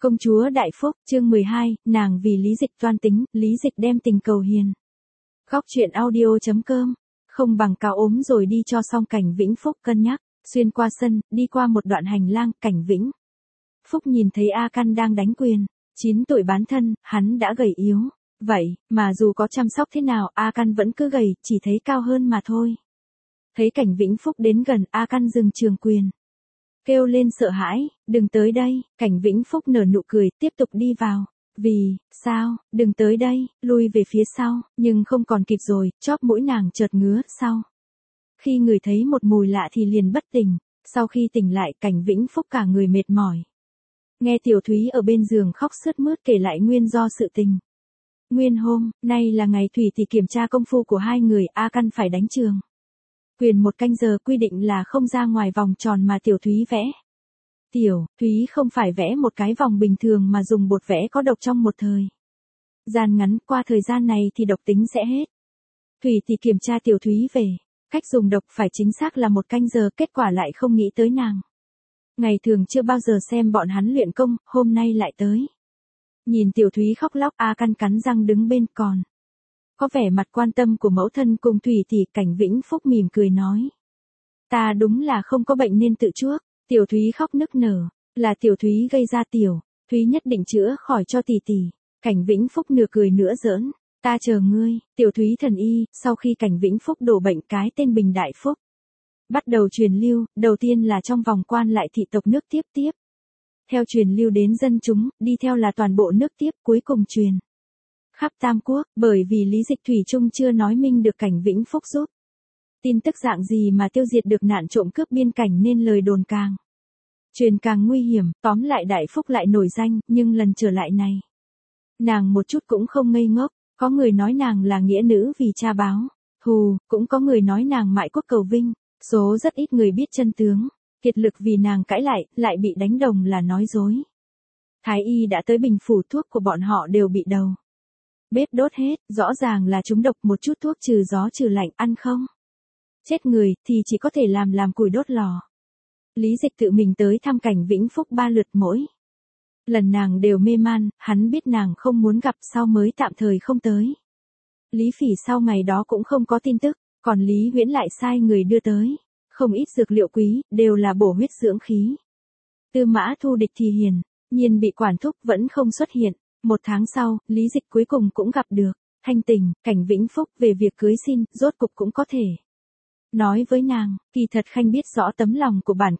Công chúa Đại Phúc, chương 12, nàng vì Lý Dịch toan tính, Lý Dịch đem tình cầu hiền. Góc truyện audio.com, không bằng cao ốm rồi đi cho xong Cảnh Vĩnh Phúc cân nhắc, xuyên qua sân, đi qua một đoạn hành lang, Cảnh Vĩnh Phúc nhìn thấy A Căn đang đánh quyền, 9 tuổi bán thân, hắn đã gầy yếu, vậy, mà dù có chăm sóc thế nào, A Căn vẫn cứ gầy, chỉ thấy cao hơn mà thôi. Thấy Cảnh Vĩnh Phúc đến gần, A Căn dừng trường quyền, kêu lên sợ hãi, đừng tới đây. Cảnh Vĩnh Phúc nở nụ cười, tiếp tục đi vào. Vì, sao, đừng tới đây, lui về phía sau, nhưng không còn kịp rồi, chóp mũi nàng chợt ngứa, sau. Khi người thấy một mùi lạ thì liền bất tỉnh, sau khi tỉnh lại Cảnh Vĩnh Phúc cả người mệt mỏi. Nghe Tiểu Thúy ở bên giường khóc sướt mướt kể lại nguyên do sự tình. Nguyên hôm, nay là ngày Thủy thì kiểm tra công phu của hai người, A Căn phải đánh trường quyền 1 canh giờ, quy định là không ra ngoài vòng tròn mà Tiểu Thúy vẽ. Tiểu Thúy không phải vẽ một cái vòng bình thường mà dùng bột vẽ có độc trong một thời gian ngắn, qua thời gian này thì độc tính sẽ hết. Thủy thì kiểm tra Tiểu Thúy về cách dùng độc phải chính xác là 1 canh giờ, kết quả lại không nghĩ tới nàng. Ngày thường chưa bao giờ xem bọn hắn luyện công, hôm nay lại tới. Nhìn Tiểu Thúy khóc lóc, A Căn cắn răng đứng bên còn có vẻ mặt quan tâm của mẫu thân cùng Thủy thì Cảnh Vĩnh Phúc mỉm cười nói. Ta đúng là không có bệnh nên tự chuốc. Tiểu Thúy khóc nức nở, là Tiểu Thúy gây ra. Tiểu Thúy nhất định chữa khỏi cho tỷ tỷ. Cảnh Vĩnh Phúc nửa cười nửa giỡn, ta chờ ngươi. Tiểu Thúy thần y, sau khi Cảnh Vĩnh Phúc đổ bệnh cái tên Bình Đại Phúc bắt đầu truyền lưu, đầu tiên là trong vòng quan lại thị tộc nước tiếp. Theo truyền lưu đến dân chúng, đi theo là toàn bộ nước tiếp, cuối cùng truyền khắp Tam Quốc, bởi vì Lý Dịch thủy chung chưa nói minh được Cảnh Vĩnh Phúc giúp tin tức dạng gì mà tiêu diệt được nạn trộm cướp biên cảnh nên lời đồn càng truyền càng nguy hiểm. Tóm lại Đại Phúc lại nổi danh, nhưng lần trở lại này, nàng một chút cũng không ngây ngốc. Có người nói nàng là nghĩa nữ vì cha báo thù, cũng có người nói nàng mại quốc cầu vinh. Số rất ít người biết chân tướng, kiệt lực vì nàng cãi lại bị đánh đồng là nói dối. Thái y đã tới bình phủ, thuốc của bọn họ đều bị đầu bếp đốt hết, rõ ràng là trúng độc, một chút thuốc trừ gió trừ lạnh ăn không chết người thì chỉ có thể làm củi đốt lò. Lý Dịch tự mình tới thăm Cảnh Vĩnh Phúc 3 lượt, mỗi lần nàng đều mê man, hắn biết nàng không muốn gặp sau mới tạm thời không tới. Lý Phỉ sau ngày đó cũng không có tin tức, còn Lý Huyễn lại sai người đưa tới không ít dược liệu quý, đều là bổ huyết dưỡng khí. Tư Mã Thu Địch thì hiển nhiên bị quản thúc vẫn không xuất hiện. 1 tháng sau, Lý Dịch cuối cùng cũng gặp được Thanh Tình, Cảnh Vĩnh Phúc về việc cưới xin, rốt cục cũng có thể nói với nàng. Kỳ thật Khanh biết rõ tấm lòng của bản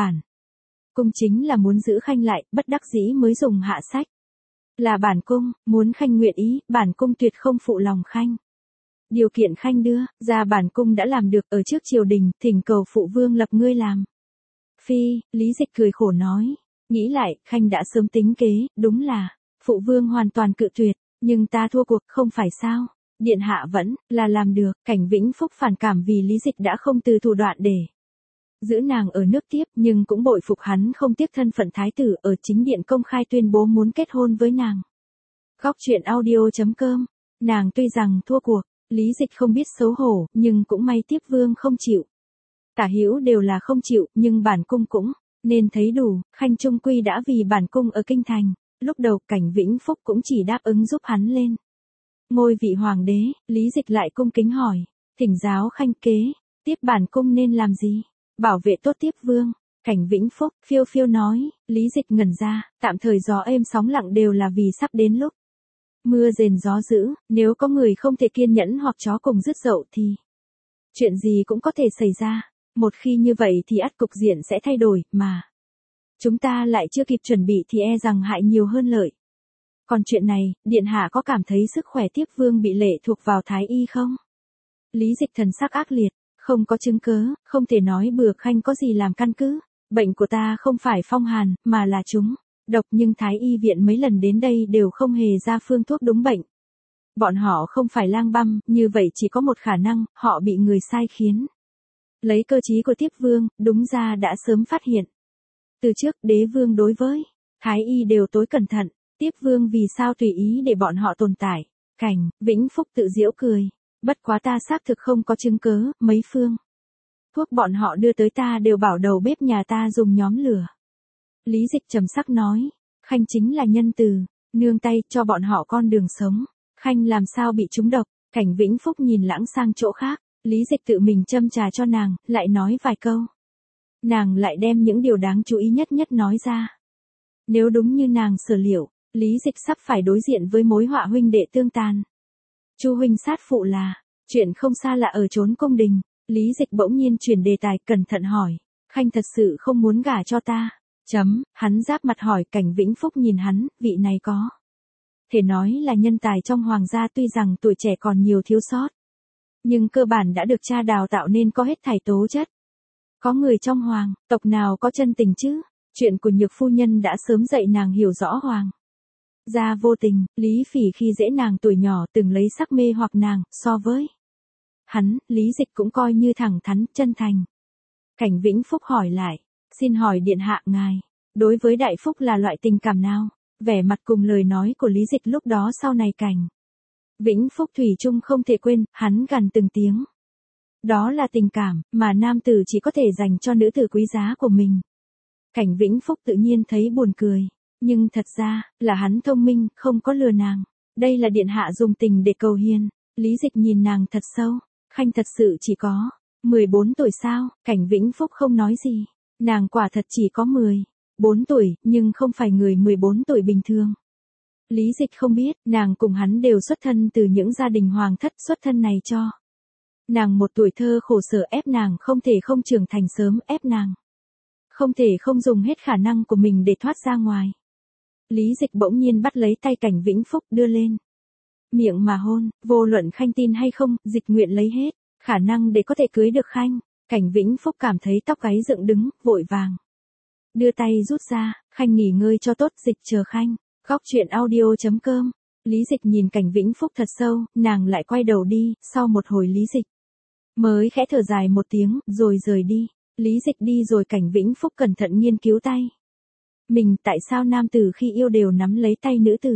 cung chính là muốn giữ Khanh lại, bất đắc dĩ mới dùng hạ sách. Là bản cung, muốn Khanh nguyện ý, bản cung tuyệt không phụ lòng Khanh. Điều kiện Khanh đưa ra bản cung đã làm được, ở trước triều đình, thỉnh cầu phụ vương lập ngươi làm phi. Lý Dịch cười khổ nói, nghĩ lại, Khanh đã sớm tính kế, đúng là phụ vương hoàn toàn cự tuyệt, nhưng ta thua cuộc, không phải sao? Điện hạ vẫn là làm được. Cảnh Vĩnh Phúc phản cảm vì Lý Dịch đã không từ thủ đoạn để giữ nàng ở nước tiếp, nhưng cũng bội phục hắn không tiếc thân phận thái tử, ở chính điện công khai tuyên bố muốn kết hôn với nàng. Góc truyện audio.com, nàng tuy rằng thua cuộc, Lý Dịch không biết xấu hổ, nhưng cũng may tiếp vương không chịu. Tả hữu đều là không chịu, nhưng bản cung cũng nên thấy đủ. Khanh trung quy đã vì bản cung ở kinh thành. Lúc đầu Cảnh Vĩnh Phúc cũng chỉ đáp ứng giúp hắn lên ngôi vị hoàng đế. Lý Dịch lại cung kính hỏi, thỉnh giáo Khanh kế tiếp bản cung nên làm gì? Bảo vệ tốt tiếp vương. Cảnh Vĩnh Phúc phiêu phiêu nói. Lý Dịch ngẩn ra, tạm thời gió êm sóng lặng đều là vì sắp đến lúc mưa rền gió dữ, nếu có người không thể kiên nhẫn hoặc chó cùng dứt dậu thì chuyện gì cũng có thể xảy ra. Một khi như vậy thì ắt cục diện sẽ thay đổi, mà chúng ta lại chưa kịp chuẩn bị thì e rằng hại nhiều hơn lợi. Còn chuyện này, điện hạ có cảm thấy sức khỏe tiếp vương bị lệ thuộc vào thái y không? Lý Dịch thần sắc ác liệt, không có chứng cớ, không thể nói bừa. Khanh có gì làm căn cứ? Bệnh của ta không phải phong hàn, mà là trúng độc, nhưng thái y viện mấy lần đến đây đều không hề ra phương thuốc đúng bệnh. Bọn họ không phải lang băm, như vậy chỉ có một khả năng, họ bị người sai khiến lấy cơ trí của tiếp vương, đúng ra đã sớm phát hiện. Từ trước, đế vương đối với thái y đều tối cẩn thận, tiếp vương vì sao tùy ý để bọn họ tồn tại? Cảnh Vĩnh Phúc tự giễu cười, bất quá ta xác thực không có chứng cớ, mấy phương thuốc bọn họ đưa tới ta đều bảo đầu bếp nhà ta dùng nhóm lửa. Lý Dịch trầm sắc nói, Khanh chính là nhân từ, nương tay cho bọn họ con đường sống. Khanh làm sao bị trúng độc, Cảnh Vĩnh Phúc nhìn lãng sang chỗ khác, Lý Dịch tự mình châm trà cho nàng, lại nói vài câu. Nàng lại đem những điều đáng chú ý nhất nhất nói ra. Nếu đúng như nàng sở liệu, Lý Dịch sắp phải đối diện với mối họa huynh đệ tương tàn. Chu huynh sát phụ là, chuyện không xa lạ ở chốn cung đình. Lý Dịch bỗng nhiên chuyển đề tài, cẩn thận hỏi, Khanh thật sự không muốn gả cho ta? Hắn giáp mặt hỏi. Cảnh Vĩnh Phúc nhìn hắn, vị này có thể nói là nhân tài trong hoàng gia, tuy rằng tuổi trẻ còn nhiều thiếu sót, nhưng cơ bản đã được cha đào tạo nên có hết thảy tố chất. Có người trong hoàng tộc nào có chân tình chứ? Chuyện của Nhược phu nhân đã sớm dạy nàng hiểu rõ hoàng gia vô tình. Lý Phỉ khi dễ nàng tuổi nhỏ từng lấy sắc mê hoặc nàng, so với hắn, Lý Dịch cũng coi như thẳng thắn, chân thành. Cảnh Vĩnh Phúc hỏi lại, xin hỏi điện hạ ngài, đối với Đại Phúc là loại tình cảm nào? Vẻ mặt cùng lời nói của Lý Dịch lúc đó sau này Cảnh Vĩnh Phúc thủy chung không thể quên, hắn gằn từng tiếng. Đó là tình cảm, mà nam tử chỉ có thể dành cho nữ tử quý giá của mình. Cảnh Vĩnh Phúc tự nhiên thấy buồn cười, nhưng thật ra, là hắn thông minh, không có lừa nàng. Đây là điện hạ dùng tình để cầu hiền. Lý Dịch nhìn nàng thật sâu, Khanh thật sự chỉ có 14 tuổi sao? Cảnh Vĩnh Phúc không nói gì. Nàng quả thật chỉ có 14 tuổi, nhưng không phải người 14 tuổi bình thường. Lý Dịch không biết, nàng cùng hắn đều xuất thân từ những gia đình hoàng thất, xuất thân này cho nàng một tuổi thơ khổ sở, ép nàng không thể không trưởng thành sớm, ép nàng không thể không dùng hết khả năng của mình để thoát ra ngoài. Lý Dịch bỗng nhiên bắt lấy tay Cảnh Vĩnh Phúc đưa lên miệng mà hôn, vô luận Khanh tin hay không, Dịch nguyện lấy hết khả năng để có thể cưới được Khanh. Cảnh Vĩnh Phúc cảm thấy tóc gáy dựng đứng, vội vàng đưa tay rút ra, Khanh nghỉ ngơi cho tốt, Dịch chờ Khanh. Góc truyện audio.com. Lý Dịch nhìn Cảnh Vĩnh Phúc thật sâu, nàng lại quay đầu đi, sau một hồi Lý Dịch mới khẽ thở dài một tiếng, rồi rời đi. Lý Dịch đi rồi Cảnh Vĩnh Phúc cẩn thận nghiên cứu tay mình, tại sao nam tử khi yêu đều nắm lấy tay nữ tử.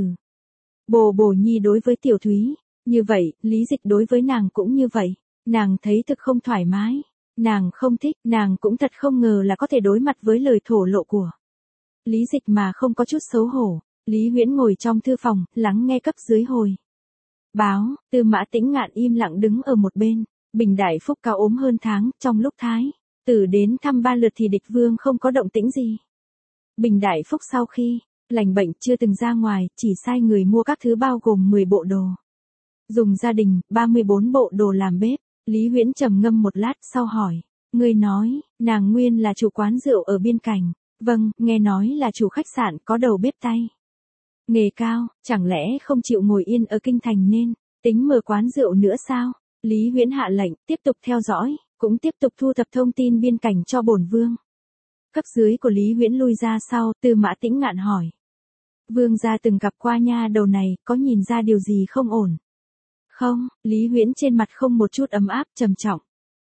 Bồ Bồ Nhi đối với Tiểu Thúy như vậy, Lý Dịch đối với nàng cũng như vậy. Nàng thấy thực không thoải mái, nàng không thích, nàng cũng thật không ngờ là có thể đối mặt với lời thổ lộ của Lý Dịch mà không có chút xấu hổ. Lý Huyễn ngồi trong thư phòng, lắng nghe cấp dưới hồi báo. Tư Mã Tĩnh Ngạn im lặng đứng ở một bên. Bình Đại Phúc cao ốm hơn tháng, trong lúc Thái tử đến thăm 3 lượt thì địch vương không có động tĩnh gì. Bình Đại Phúc sau khi lành bệnh chưa từng ra ngoài, chỉ sai người mua các thứ bao gồm 10 bộ đồ dùng gia đình, 34 bộ đồ làm bếp. Lý Huyễn trầm ngâm một lát sau hỏi, ngươi nói, nàng nguyên là chủ quán rượu ở biên cảnh. Vâng, nghe nói là chủ khách sạn có đầu bếp tay nghề cao, chẳng lẽ không chịu ngồi yên ở kinh thành nên tính mở quán rượu nữa sao? Lý Huyễn hạ lệnh, tiếp tục theo dõi, cũng tiếp tục thu thập thông tin biên cảnh cho bổn vương. Cấp dưới của Lý Huyễn lui ra sau, Tư Mã Tĩnh Ngạn hỏi. Vương gia từng gặp qua nha đầu này, có nhìn ra điều gì không ổn? Không, Lý Huyễn trên mặt không một chút ấm áp, trầm trọng.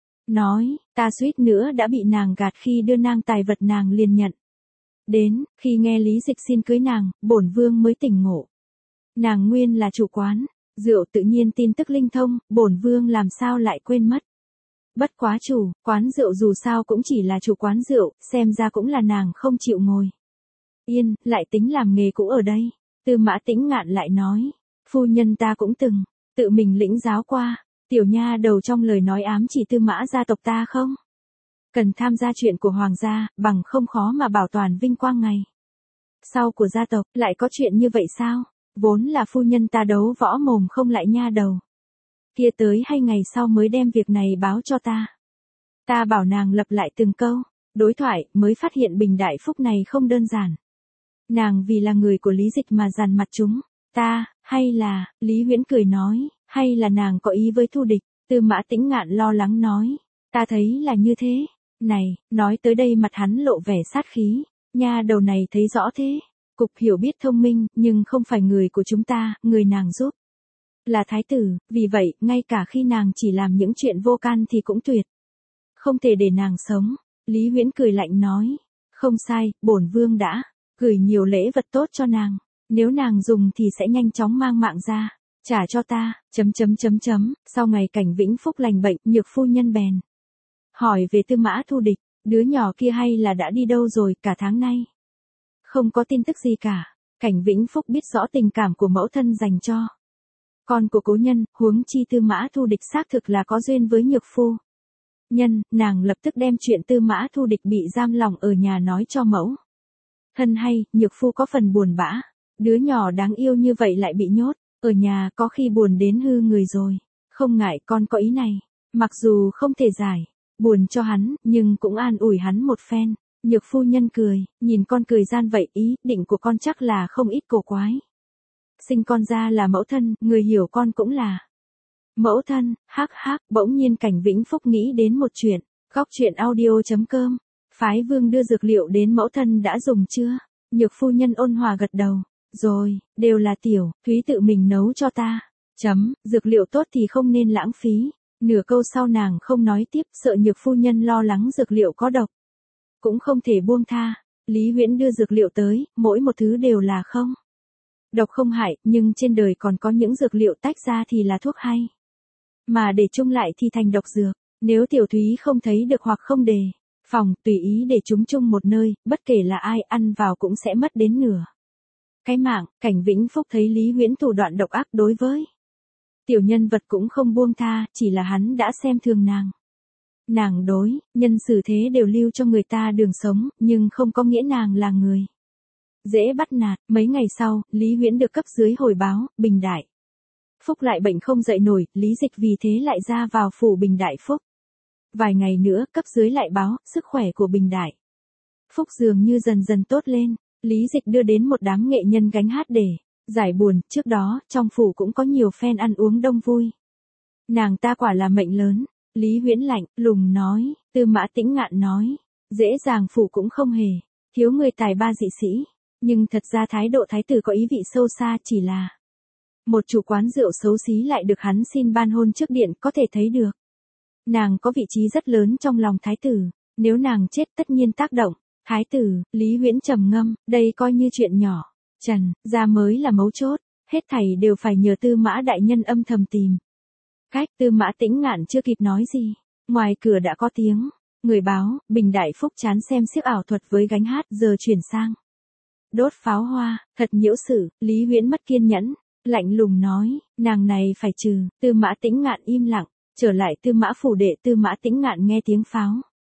Nói, ta suýt nữa đã bị nàng gạt khi đưa nang tài vật nàng liền nhận. Đến, khi nghe Lý Dịch xin cưới nàng, bổn vương mới tỉnh ngộ. Nàng nguyên là chủ quán rượu, tự nhiên tin tức linh thông, bổn vương làm sao lại quên mất. Bất quá chủ quán rượu dù sao cũng chỉ là chủ quán rượu, xem ra cũng là nàng không chịu ngồi yên, lại tính làm nghề cũ ở đây. Tư Mã Tĩnh Ngạn lại nói, phu nhân ta cũng từng tự mình lĩnh giáo qua. Tiểu nha đầu trong lời nói ám chỉ Tư Mã gia tộc ta không cần tham gia chuyện của hoàng gia, bằng không khó mà bảo toàn vinh quang ngày sau của gia tộc. Lại có chuyện như vậy sao? Vốn là phu nhân ta đấu võ mồm không lại nha đầu kia tới 2 ngày sau mới đem việc này báo cho ta. Ta bảo nàng lặp lại từng câu đối thoại, mới phát hiện Bình Đại Phúc này không đơn giản. Nàng vì là người của Lý Dịch mà dằn mặt chúng ta, hay là, Lý Huyễn cười nói, hay là nàng có ý với thù địch. Tư Mã Tĩnh Ngạn lo lắng nói, ta thấy là như thế. Này, nói tới đây mặt hắn lộ vẻ sát khí. Nha đầu này thấy rõ thế. Cục hiểu biết thông minh, nhưng không phải người của chúng ta, người nàng giúp là thái tử, vì vậy, ngay cả khi nàng chỉ làm những chuyện vô can thì cũng tuyệt không thể để nàng sống. Lý Huyễn cười lạnh nói, không sai, bổn vương đã gửi nhiều lễ vật tốt cho nàng, nếu nàng dùng thì sẽ nhanh chóng mang mạng ra trả cho ta. Sau ngày Cảnh Vĩnh Phúc lành bệnh, Nhược phu nhân bèn hỏi về Tư Mã Thu Địch, đứa nhỏ kia hay là đã đi đâu rồi, cả tháng nay không có tin tức gì cả. Cảnh Vĩnh Phúc biết rõ tình cảm của mẫu thân dành cho con của cố nhân, huống chi Tư Mã Thu Địch xác thực là có duyên với nhược phu nhân, nàng lập tức đem chuyện Tư Mã Thu Địch bị giam lòng ở nhà nói cho mẫu thân hay, nhược phu có phần buồn bã, đứa nhỏ đáng yêu như vậy lại bị nhốt ở nhà, có khi buồn đến hư người rồi. Không ngại con có ý này, mặc dù không thể giải buồn cho hắn, nhưng cũng an ủi hắn một phen. Nhược phu nhân cười, nhìn con cười gian vậy, ý định của con chắc là không ít cổ quái. Sinh con ra là mẫu thân, người hiểu con cũng là mẫu thân, hắc hắc. Bỗng nhiên Cảnh Vĩnh Phúc nghĩ đến một chuyện. Góc truyện audio.com. Phái Vương đưa dược liệu đến, mẫu thân đã dùng chưa? Nhược phu nhân ôn hòa gật đầu. Rồi, đều là Tiểu Thúy tự mình nấu cho ta. Dược liệu tốt thì không nên lãng phí. Nửa câu sau nàng không nói tiếp, sợ nhược phu nhân lo lắng dược liệu có độc. Cũng không thể buông tha. Lý Huyễn đưa dược liệu tới, mỗi một thứ đều là không độc không hại, nhưng trên đời còn có những dược liệu tách ra thì là thuốc hay, mà để chung lại thì thành độc dược. Nếu Tiểu Thúy không thấy được hoặc không đề phòng, tùy ý để chúng chung một nơi, bất kể là ai ăn vào cũng sẽ mất đến nửa cái mạng. Cảnh Vĩnh Phúc thấy Lý Huyễn thủ đoạn độc ác đối với tiểu nhân vật cũng không buông tha, chỉ là hắn đã xem thường nàng. Nàng đối nhân xử thế đều lưu cho người ta đường sống, nhưng không có nghĩa nàng là người dễ bắt nạt. Mấy ngày sau, Lý Huyễn được cấp dưới hồi báo, Bình Đại Phúc lại bệnh không dậy nổi, Lý Dịch vì thế lại ra vào phủ Bình Đại Phúc. Vài ngày nữa, cấp dưới lại báo, sức khỏe của Bình Đại Phúc dường như dần dần tốt lên. Lý Dịch đưa đến một đám nghệ nhân gánh hát để giải buồn, trước đó, trong phủ cũng có nhiều phen ăn uống đông vui. Nàng ta quả là mệnh lớn. Lý Huyễn lạnh lùng nói, Tư Mã Tĩnh Ngạn nói, dễ dàng phủ cũng không hề thiếu người tài ba dị sĩ, nhưng thật ra thái độ thái tử có ý vị sâu xa, chỉ là một chủ quán rượu xấu xí lại được hắn xin ban hôn trước điện, có thể thấy được nàng có vị trí rất lớn trong lòng thái tử, nếu nàng chết tất nhiên tác động thái tử. Lý Huyễn trầm ngâm, đây coi như chuyện nhỏ, Trần gia mới là mấu chốt, hết thảy đều phải nhờ Tư Mã đại nhân âm thầm tìm cách. Tư Mã Tĩnh Ngạn chưa kịp nói gì, ngoài cửa đã có tiếng người báo, Bình Đại Phúc chán xem xiếc ảo thuật với gánh hát, giờ chuyển sang đốt pháo hoa, thật nhiễu sự. Lý Huyễn mất kiên nhẫn, lạnh lùng nói, nàng này phải trừ. Tư Mã Tĩnh Ngạn im lặng, trở lại Tư Mã phủ đệ. Tư Mã Tĩnh Ngạn nghe tiếng pháo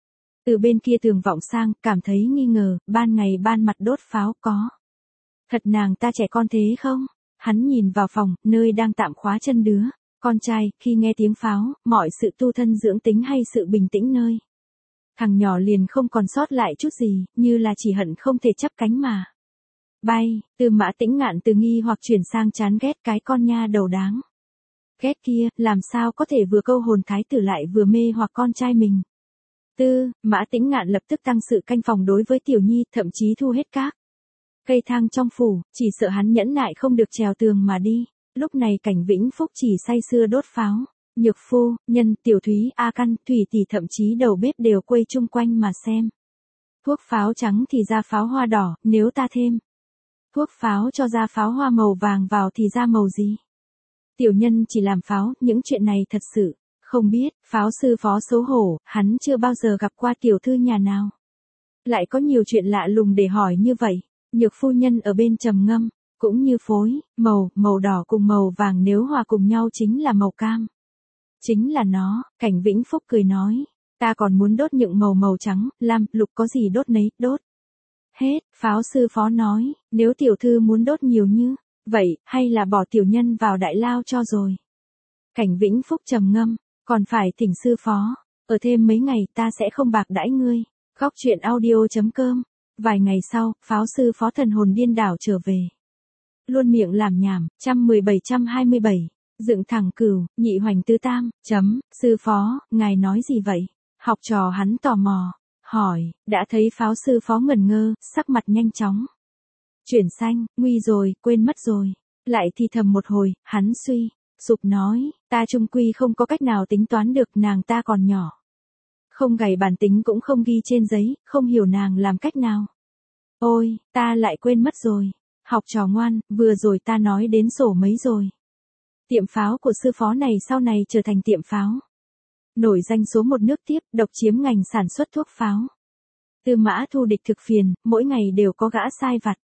từ bên kia tường vọng sang, cảm thấy nghi ngờ, ban ngày ban mặt đốt pháo, có thật nàng ta trẻ con thế không? Hắn nhìn vào phòng, nơi đang tạm khóa chân đứa con trai, khi nghe tiếng pháo, mọi sự tu thân dưỡng tính hay sự bình tĩnh nơi thằng nhỏ liền không còn sót lại chút gì, như là chỉ hận không thể chắp cánh mà bay. Tư Mã Tĩnh Ngạn từ nghi hoặc chuyển sang chán ghét, cái con nha đầu đáng ghét kia, làm sao có thể vừa câu hồn thái tử lại vừa mê hoặc con trai mình. Tư Mã Tĩnh Ngạn lập tức tăng sự canh phòng đối với Tiểu Nhi, thậm chí thu hết các cây thang trong phủ, chỉ sợ hắn nhẫn nại không được trèo tường mà đi. Lúc này Cảnh Vĩnh Phúc chỉ say sưa đốt pháo. Nhược phu nhân, Tiểu Thúy, A Căn, Thủy tỷ, thậm chí đầu bếp đều quây chung quanh mà xem. Thuốc pháo trắng thì ra pháo hoa đỏ, nếu ta thêm thuốc pháo cho ra pháo hoa màu vàng vào thì ra màu gì? Tiểu nhân chỉ làm pháo, những chuyện này thật sự không biết. Pháo sư phó xấu hổ, hắn chưa bao giờ gặp qua tiểu thư nhà nào lại có nhiều chuyện lạ lùng để hỏi như vậy. Nhược phu nhân ở bên trầm ngâm, cũng như phối màu đỏ cùng màu vàng nếu hòa cùng nhau chính là màu cam. Chính là nó. Cảnh Vĩnh Phúc cười nói, ta còn muốn đốt những màu trắng, lam, lục, có gì đốt nấy, đốt hết. Pháo sư phó nói, nếu tiểu thư muốn đốt nhiều như vậy, hay là bỏ tiểu nhân vào đại lao cho rồi. Cảnh Vĩnh Phúc trầm ngâm, còn phải thỉnh sư phó ở thêm mấy ngày, ta sẽ không bạc đãi ngươi. Góc truyện audio.com. Vài ngày sau, pháo sư phó thần hồn điên đảo trở về, luôn miệng làm nhảm. 11727 dựng thẳng cửu, nhị hoành tứ tam. Sư phó, ngài nói gì vậy? Học trò hắn tò mò hỏi, đã thấy pháo sư phó ngẩn ngơ, sắc mặt nhanh chóng chuyển xanh, nguy rồi, quên mất rồi. Lại thì thầm một hồi, hắn suy sụp nói, ta chung quy không có cách nào tính toán được, nàng ta còn nhỏ, không gảy bản tính cũng không ghi trên giấy, không hiểu nàng làm cách nào. Ôi, ta lại quên mất rồi. Học trò ngoan, vừa rồi ta nói đến sổ mấy rồi. Tiệm pháo của sư phó này sau này trở thành tiệm pháo nổi danh số một nước tiếp, độc chiếm ngành sản xuất thuốc pháo. Tư Mã Thu Địch thực phiền, mỗi ngày đều có gã sai vặt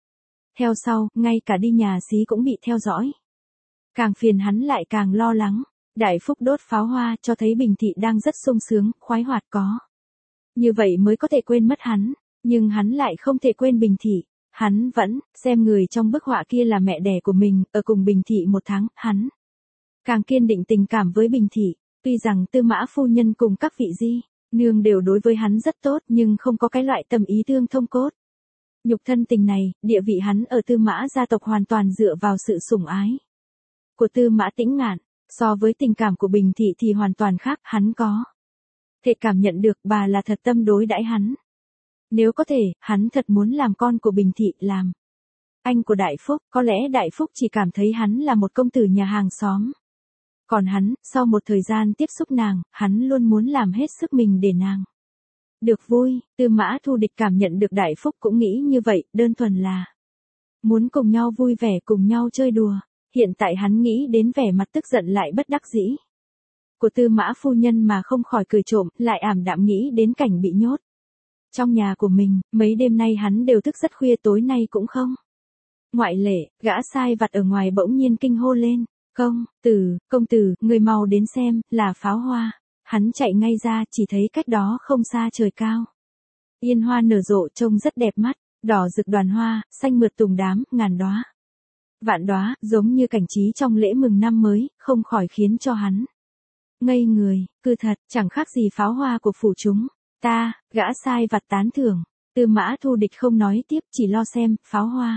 Theo sau, ngay cả đi nhà xí cũng bị theo dõi. Càng phiền hắn lại càng lo lắng. Đại Phúc đốt pháo hoa cho thấy Bình Thị đang rất sung sướng, khoái hoạt có. Như vậy mới có thể quên mất hắn. Nhưng hắn lại không thể quên Bình Thị. Hắn vẫn xem người trong bức họa kia là mẹ đẻ của mình, ở cùng Bình Thị 1 tháng, hắn càng kiên định tình cảm với Bình Thị. Tuy rằng Tư Mã phu nhân cùng các vị di nương đều đối với hắn rất tốt nhưng không có cái loại tâm ý thương thông cốt. Nhục thân tình này, địa vị hắn ở Tư Mã gia tộc hoàn toàn dựa vào sự sủng ái của Tư Mã Tĩnh Ngạn, so với tình cảm của Bình Thị thì hoàn toàn khác, hắn có thể cảm nhận được bà là thật tâm đối đãi hắn. Nếu có thể, hắn thật muốn làm con của Bình Thị, làm anh của Đại Phúc, có lẽ Đại Phúc chỉ cảm thấy hắn là một công tử nhà hàng xóm. Còn hắn, sau một thời gian tiếp xúc nàng, hắn luôn muốn làm hết sức mình để nàng được vui. Tư Mã Thu Địch cảm nhận được Đại Phúc cũng nghĩ như vậy, đơn thuần là muốn cùng nhau vui vẻ, cùng nhau chơi đùa. Hiện tại hắn nghĩ đến vẻ mặt tức giận lại bất đắc dĩ của Tư Mã phu nhân mà không khỏi cười trộm, lại ảm đạm nghĩ đến cảnh bị nhốt trong nhà của mình. Mấy đêm nay hắn đều thức rất khuya, tối nay cũng không ngoại lệ. Gã sai vặt ở ngoài bỗng nhiên kinh hô lên, công tử, người mau đến xem, là pháo hoa. Hắn chạy ngay ra, chỉ thấy cách đó không xa trời cao yên hoa nở rộ, trông rất đẹp mắt, đỏ rực đoàn hoa, xanh mượt tùng đám, ngàn đóa vạn đóa, giống như cảnh trí trong lễ mừng năm mới, không khỏi khiến cho hắn ngây người. Cứ thật, chẳng khác gì pháo hoa của phủ chúng ta. Gã sai vặt tán thưởng. Tư Mã Thu Địch không nói tiếp, chỉ lo xem pháo hoa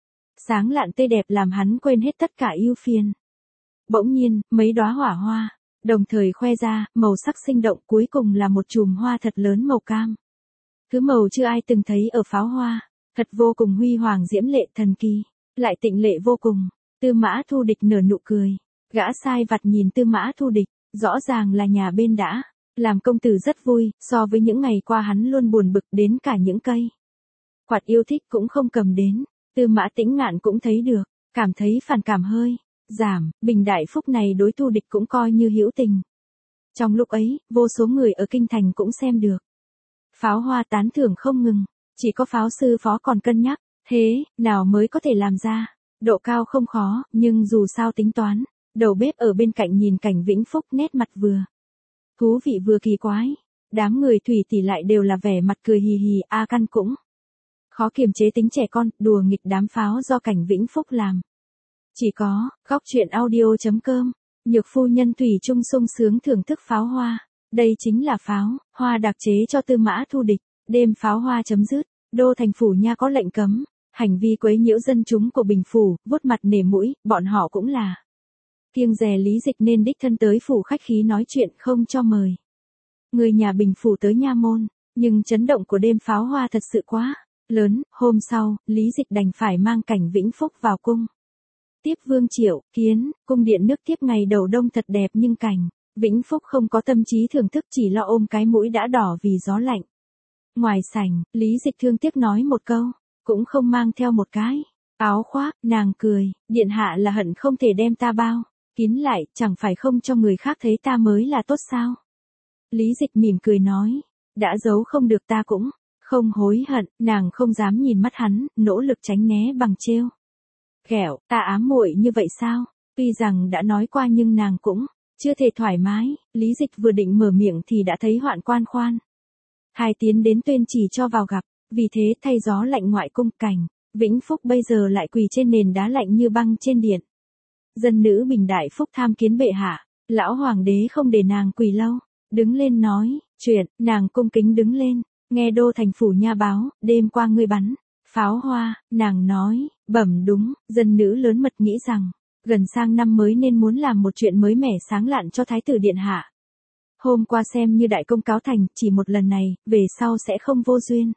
sáng lạn tươi đẹp làm hắn quên hết tất cả ưu phiền. Bỗng nhiên, mấy đóa hỏa hoa đồng thời khoe ra, màu sắc sinh động, cuối cùng là một chùm hoa thật lớn màu cam. Thứ màu chưa ai từng thấy ở pháo hoa, thật vô cùng huy hoàng diễm lệ thần kỳ, lại tịnh lệ vô cùng. Tư Mã Thu Địch nở nụ cười. Gã sai vặt nhìn Tư Mã Thu Địch, rõ ràng là nhà bên đã làm công tử rất vui, so với những ngày qua hắn luôn buồn bực, đến cả những cây quạt yêu thích cũng không cầm đến. Tư Mã Tĩnh Ngạn cũng thấy được, cảm thấy phản cảm hơi giảm. Bình Đại Phúc này đối Thu Địch cũng coi như hữu tình. Trong lúc ấy, vô số người ở kinh thành cũng xem được pháo hoa tán thưởng không ngừng. Chỉ có Pháo sư phó còn cân nhắc, thế nào mới có thể làm ra. Độ cao không khó, nhưng dù sao tính toán. Đầu bếp ở bên cạnh nhìn cảnh Vĩnh Phúc, nét mặt vừa thú vị vừa kỳ quái. Đám người Thủy tỷ lại đều là vẻ mặt cười hì hì. A Căn cũng khó kiềm chế tính trẻ con, đùa nghịch đám pháo do cảnh Vĩnh Phúc làm. Chỉ có góc truyện audio.com, Nhược phu nhân thủy chung sung sướng thưởng thức pháo hoa. Đây chính là pháo hoa đặc chế cho Tư Mã Thu Địch. Đêm pháo hoa chấm dứt, đô thành phủ nha có lệnh cấm hành vi quấy nhiễu dân chúng của Bình phủ. Vuốt mặt nể mũi, bọn họ cũng là kiêng dè Lý Dịch nên đích thân tới phủ khách khí nói chuyện, không cho mời người nhà Bình phủ tới nha môn. Nhưng chấn động của đêm pháo hoa thật sự quá lớn. Hôm sau, Lý Dịch đành phải mang cảnh Vĩnh Phúc vào cung tiếp Vương Triệu. Kiến cung điện nước tiếp ngày đầu đông thật đẹp, nhưng cảnh Vĩnh Phúc không có tâm trí thưởng thức, chỉ lo ôm cái mũi đã đỏ vì gió lạnh. Ngoài sảnh, Lý Dịch thương tiếc nói một câu, cũng không mang theo một cái áo khoác. Nàng cười, điện hạ là hận không thể đem ta bao kín lại, chẳng phải không cho người khác thấy ta mới là tốt sao? Lý Dịch mỉm cười nói, đã giấu không được ta cũng không hối hận. Nàng không dám nhìn mắt hắn, nỗ lực tránh né bằng trêu ghẹo. Ta ám muội như vậy sao? Tuy rằng đã nói qua nhưng nàng cũng chưa thể thoải mái. Lý Dịch vừa định mở miệng thì đã thấy Hoạn Quan khoan hai tiến đến tuyên chỉ cho vào gặp. Vì thế thay gió lạnh ngoại cung, cảnh Vĩnh Phúc bây giờ lại quỳ trên nền đá lạnh như băng trên điện. Dân nữ Bình Đại Phúc tham kiến bệ hạ. Lão hoàng đế không để nàng quỳ lâu, đứng lên nói chuyện. Nàng cung kính đứng lên, nghe đô thành phủ nha báo, đêm qua ngươi bắn pháo hoa. Nàng nói, bẩm đúng. Dân nữ lớn mật nghĩ rằng gần sang năm mới nên muốn làm một chuyện mới mẻ sáng lạn cho thái tử điện hạ. Hôm qua xem như đại công cáo thành, chỉ một lần này, về sau sẽ không vô duyên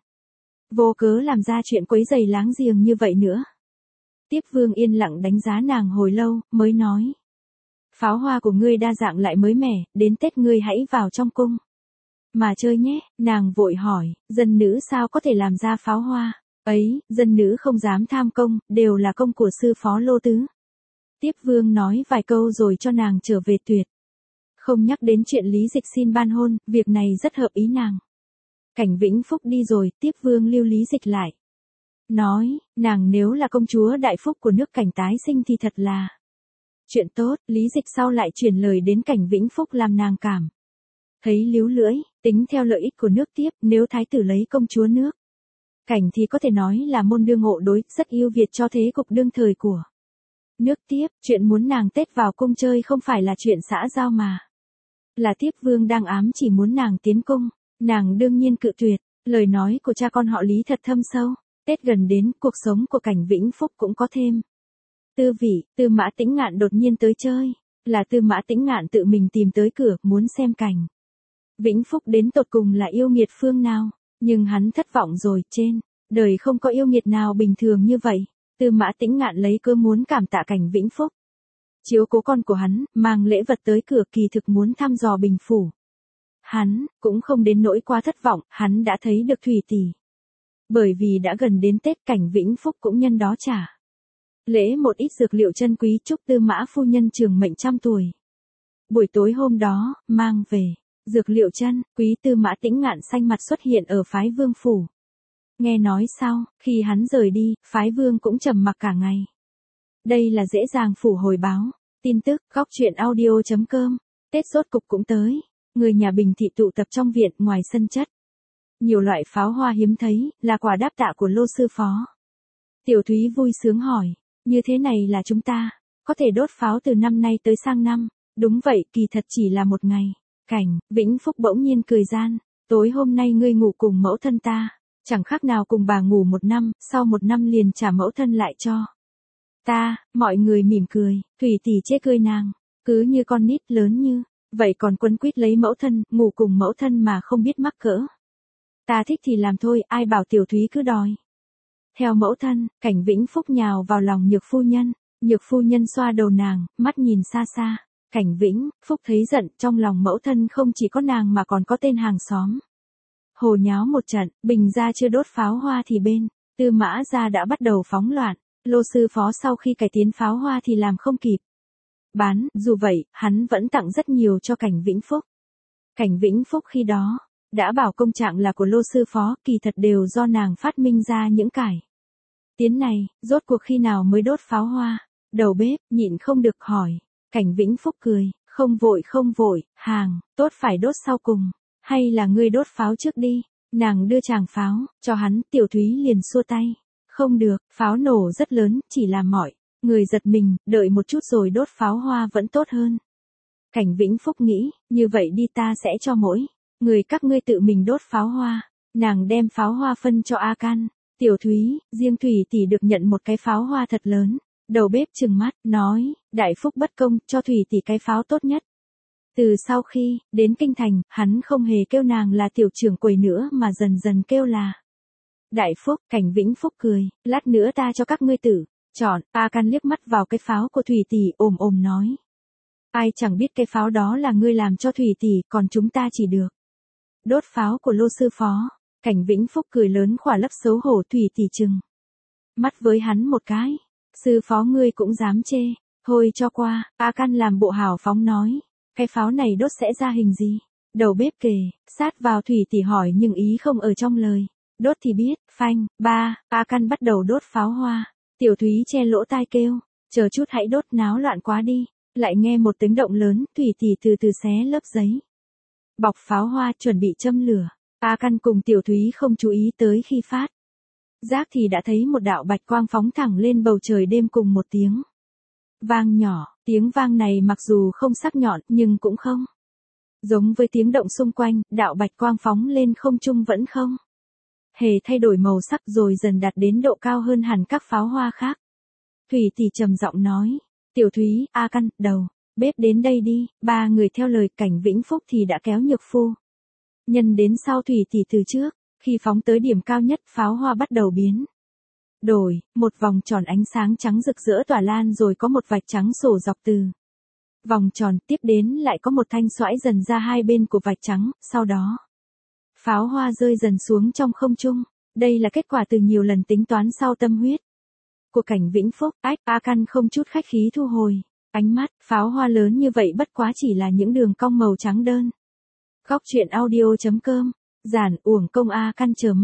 vô cớ làm ra chuyện quấy rầy láng giềng như vậy nữa. Tiếp Vương yên lặng đánh giá nàng hồi lâu, mới nói, pháo hoa của ngươi đa dạng lại mới mẻ, đến Tết ngươi hãy vào trong cung mà chơi nhé. Nàng vội hỏi, dân nữ sao có thể làm ra pháo hoa ấy? Dân nữ không dám tham công, đều là công của sư phó Lô Tứ. Tiếp Vương nói vài câu rồi cho nàng trở về, tuyệt không nhắc đến chuyện Lý Dịch xin ban hôn, việc này rất hợp ý nàng. Cảnh Vĩnh Phúc đi rồi, Tiếp Vương lưu Lý Dịch lại. nói, nàng nếu là công chúa đại phúc của nước Cảnh tái sinh thì thật là chuyện tốt. Lý Dịch sau lại chuyển lời đến Cảnh Vĩnh Phúc làm nàng cảm thấy líu lưỡi, tính theo lợi ích của nước tiếp, nếu thái tử lấy công chúa nước Cảnh thì có thể nói là môn đương hộ đối, rất ưu việt cho thế cục đương thời của nước tiếp. Chuyện muốn nàng Tết vào cung chơi không phải là chuyện xã giao mà là tiếp vương đang ám chỉ muốn nàng tiến cung. Nàng đương nhiên cự tuyệt. Lời nói của cha con họ Lý thật thâm sâu. Tết gần đến, cuộc sống của Cảnh Vĩnh Phúc cũng có thêm tư vị. Tư Mã Tĩnh Ngạn đột nhiên tới chơi, là Tư Mã Tĩnh Ngạn tự mình tìm tới cửa, muốn xem Cảnh Vĩnh Phúc đến tột cùng là yêu nghiệt phương nào. Nhưng hắn thất vọng rồi, trên đời không có yêu nghiệt nào bình thường như vậy. Tư Mã Tĩnh Ngạn lấy cớ muốn cảm tạ Cảnh Vĩnh Phúc chiếu cố con của hắn, mang lễ vật tới cửa, kỳ thực muốn thăm dò Bình phủ. Hắn cũng không đến nỗi quá thất vọng, hắn đã thấy được Thủy tỷ. Bởi vì đã gần đến Tết, Cảnh Vĩnh Phúc cũng nhân đó trả lễ một ít dược liệu chân quý chúc Tư Mã phu nhân trường mệnh 100 tuổi. Buổi tối hôm đó, mang về dược liệu chân quý, Tư Mã Tĩnh Ngạn xanh mặt xuất hiện ở phái vương phủ. Nghe nói sau, khi hắn rời đi, phái vương cũng trầm mặc cả ngày. Đây là dễ dàng phủ hồi báo. Tin tức, góc truyện audio.com. Tết rốt cục cũng tới. Người nhà Bình thị tụ tập trong viện, ngoài sân chất nhiều loại pháo hoa hiếm thấy, là quà đáp tạ của Lô sư phó. Tiểu Thúy vui sướng hỏi, như thế này là chúng ta có thể đốt pháo từ năm nay tới sang năm. Đúng vậy, kỳ thật chỉ là một ngày. Cảnh Vĩnh Phúc bỗng nhiên cười gian, tối hôm nay ngươi ngủ cùng mẫu thân ta, chẳng khác nào cùng bà ngủ một năm, sau một năm liền trả mẫu thân lại cho ta. Mọi người mỉm cười, Thủy tỷ chê cười nàng, cứ như con nít lớn như vậy còn quấn quýt lấy mẫu thân, ngủ cùng mẫu thân mà không biết mắc cỡ. Ta thích thì làm thôi, ai bảo Tiểu Thúy cứ đòi theo mẫu thân. Cảnh Vĩnh Phúc nhào vào lòng Nhược phu nhân. Nhược phu nhân xoa đầu nàng, mắt nhìn xa xa. Cảnh Vĩnh Phúc thấy giận, trong lòng mẫu thân không chỉ có nàng mà còn có tên hàng xóm. Hồ nháo một trận, Bình gia chưa đốt pháo hoa thì bên Tư Mã gia đã bắt đầu phóng loạn. Lô sư phó sau khi cải tiến pháo hoa thì làm không kịp bán, dù vậy, hắn vẫn tặng rất nhiều cho Cảnh Vĩnh Phúc. Cảnh Vĩnh Phúc khi đó đã bảo công trạng là của Lô sư phó, kỳ thật đều do nàng phát minh ra những cải tiến này. Rốt cuộc khi nào mới đốt pháo hoa? Đầu bếp nhịn không được hỏi. Cảnh Vĩnh Phúc cười, không vội, hàng tốt phải đốt sau cùng, hay là ngươi đốt pháo trước đi? Nàng đưa chàng pháo cho hắn. Tiểu Thúy liền xua tay, không được, pháo nổ rất lớn, chỉ làm mọi người giật mình, đợi một chút rồi đốt pháo hoa vẫn tốt hơn. Cảnh Vĩnh Phúc nghĩ, như vậy đi, ta sẽ cho mỗi người các ngươi tự mình đốt pháo hoa. Nàng đem pháo hoa phân cho A Can, Tiểu Thúy, riêng Thủy tỷ được nhận một cái pháo hoa thật lớn. Đầu bếp trừng mắt, nói, đại phúc bất công, cho Thủy tỷ cái pháo tốt nhất. Từ sau khi đến kinh thành, hắn không hề kêu nàng là tiểu trưởng quầy nữa mà dần dần kêu là đại phúc. Cảnh Vĩnh Phúc cười, lát nữa ta cho các ngươi tử chọn. A Can liếc mắt vào cái pháo của Thủy tỷ, ồm nói, ai chẳng biết cái pháo đó là ngươi làm cho Thủy tỷ, còn chúng ta chỉ được đốt pháo của Lô sư phó. Cảnh Vĩnh Phúc cười lớn, khỏa lấp xấu hổ. Thủy tỷ chừng mắt với hắn một cái, sư phó ngươi cũng dám chê, thôi cho qua. A Can làm bộ hào phóng nói, cái pháo này đốt sẽ ra hình gì? Đầu bếp kề sát vào Thủy tỷ hỏi, nhưng ý không ở trong lời. Đốt thì biết. Phanh, ba, A Can bắt đầu đốt pháo hoa. Tiểu Thúy che lỗ tai kêu, chờ chút hãy đốt, náo loạn quá đi. Lại nghe một tiếng động lớn, Thủy tỷ từ từ xé lớp giấy bọc pháo hoa, chuẩn bị châm lửa. A Can cùng Tiểu Thúy không chú ý tới khi phát giác thì đã thấy một đạo bạch quang phóng thẳng lên bầu trời đêm cùng một tiếng vang nhỏ. Tiếng vang này mặc dù không sắc nhọn, nhưng cũng không giống với tiếng động xung quanh. Đạo bạch quang phóng lên không trung vẫn không hề thay đổi màu sắc, rồi dần đạt đến độ cao hơn hẳn các pháo hoa khác. Thủy tỷ trầm giọng nói, Tiểu Thúy, A Can, đầu bếp đến đây đi. Ba người theo lời. Cảnh Vĩnh Phúc thì đã kéo Nhược phu nhân đến sau Thủy tỷ từ trước. Khi phóng tới điểm cao nhất, pháo hoa bắt đầu biến đổi, một vòng tròn ánh sáng trắng rực rỡ tỏa lan, rồi có một vạch trắng sổ dọc từ vòng tròn, tiếp đến lại có một thanh xoãi dần ra hai bên của vạch trắng, sau đó pháo hoa rơi dần xuống trong không trung. Đây là kết quả từ nhiều lần tính toán sau tâm huyết của Cảnh Vĩnh Phúc. A Can không chút khách khí thu hồi ánh mắt. Pháo hoa lớn như vậy bất quá chỉ là những đường cong màu trắng đơn. Góc truyện audio.com. Giản uổng công A Can chờ mong.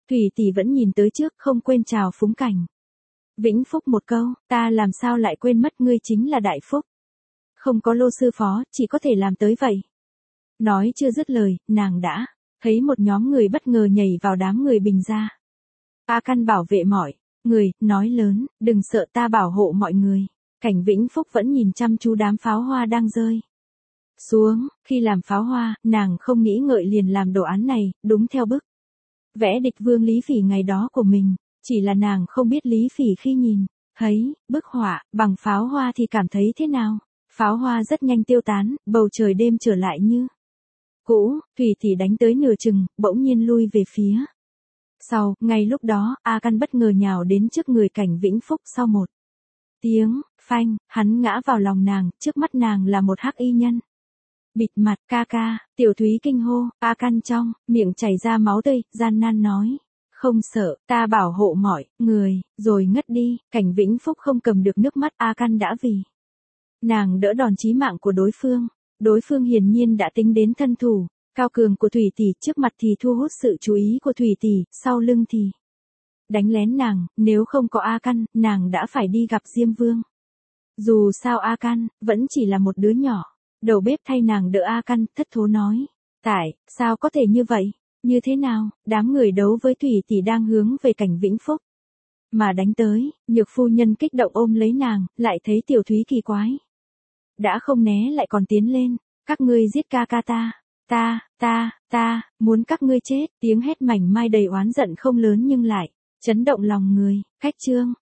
Thủy tỷ vẫn nhìn tới trước không quên chào phúng Cảnh Vĩnh Phúc một câu, ta làm sao lại quên mất ngươi chính là Đại Phúc. Không có Lô sư phó, chỉ có thể làm tới vậy. Nói chưa dứt lời, nàng đã thấy một nhóm người bất ngờ nhảy vào đám người Bình gia. A Căn bảo vệ mọi người, nói lớn, đừng sợ, ta bảo hộ mọi người. Cảnh Vĩnh Phúc vẫn nhìn chăm chú đám pháo hoa đang rơi xuống. Khi làm pháo hoa, nàng không nghĩ ngợi liền làm đồ án này, đúng theo bức vẽ địch vương Lý Phỉ ngày đó của mình. Chỉ là nàng không biết Lý Phỉ khi nhìn thấy bức họa bằng pháo hoa thì cảm thấy thế nào. Pháo hoa rất nhanh tiêu tán, bầu trời đêm trở lại như cũ. Thủy tỷ đánh tới nửa chừng, bỗng nhiên lui về phía sau. Ngay lúc đó, A Căn bất ngờ nhào đến trước người Cảnh Vĩnh Phúc. Sau một tiếng phanh, hắn ngã vào lòng nàng. Trước mắt nàng là một hắc y nhân bịt mặt. Ca ca. Tiểu Thúy kinh hô. A Căn trong miệng chảy ra máu tươi, gian nan nói, không sợ, ta bảo hộ mọi người, rồi ngất đi. Cảnh Vĩnh Phúc không cầm được nước mắt. A Căn đã vì nàng đỡ đòn chí mạng của đối phương. Đối phương hiển nhiên đã tính đến thân thủ cao cường của Thủy tỷ, trước mặt thì thu hút sự chú ý của Thủy tỷ, sau lưng thì đánh lén nàng. Nếu không có A Căn, nàng đã phải đi gặp Diêm Vương. Dù sao A Căn vẫn chỉ là một đứa nhỏ. Đầu bếp thay nàng đỡ A Căn, thất thố nói, tại sao có thể như vậy? Như thế nào? Đám người đấu với Thủy tỷ đang hướng về Cảnh Vĩnh Phúc mà đánh tới. Nhược phu nhân kích động ôm lấy nàng, lại thấy Tiểu Thúy kỳ quái, đã không né lại còn tiến lên. Các ngươi giết ca ca ta, muốn các ngươi chết. Tiếng hét mảnh mai đầy oán giận không lớn nhưng lại chấn động lòng người. Khách trương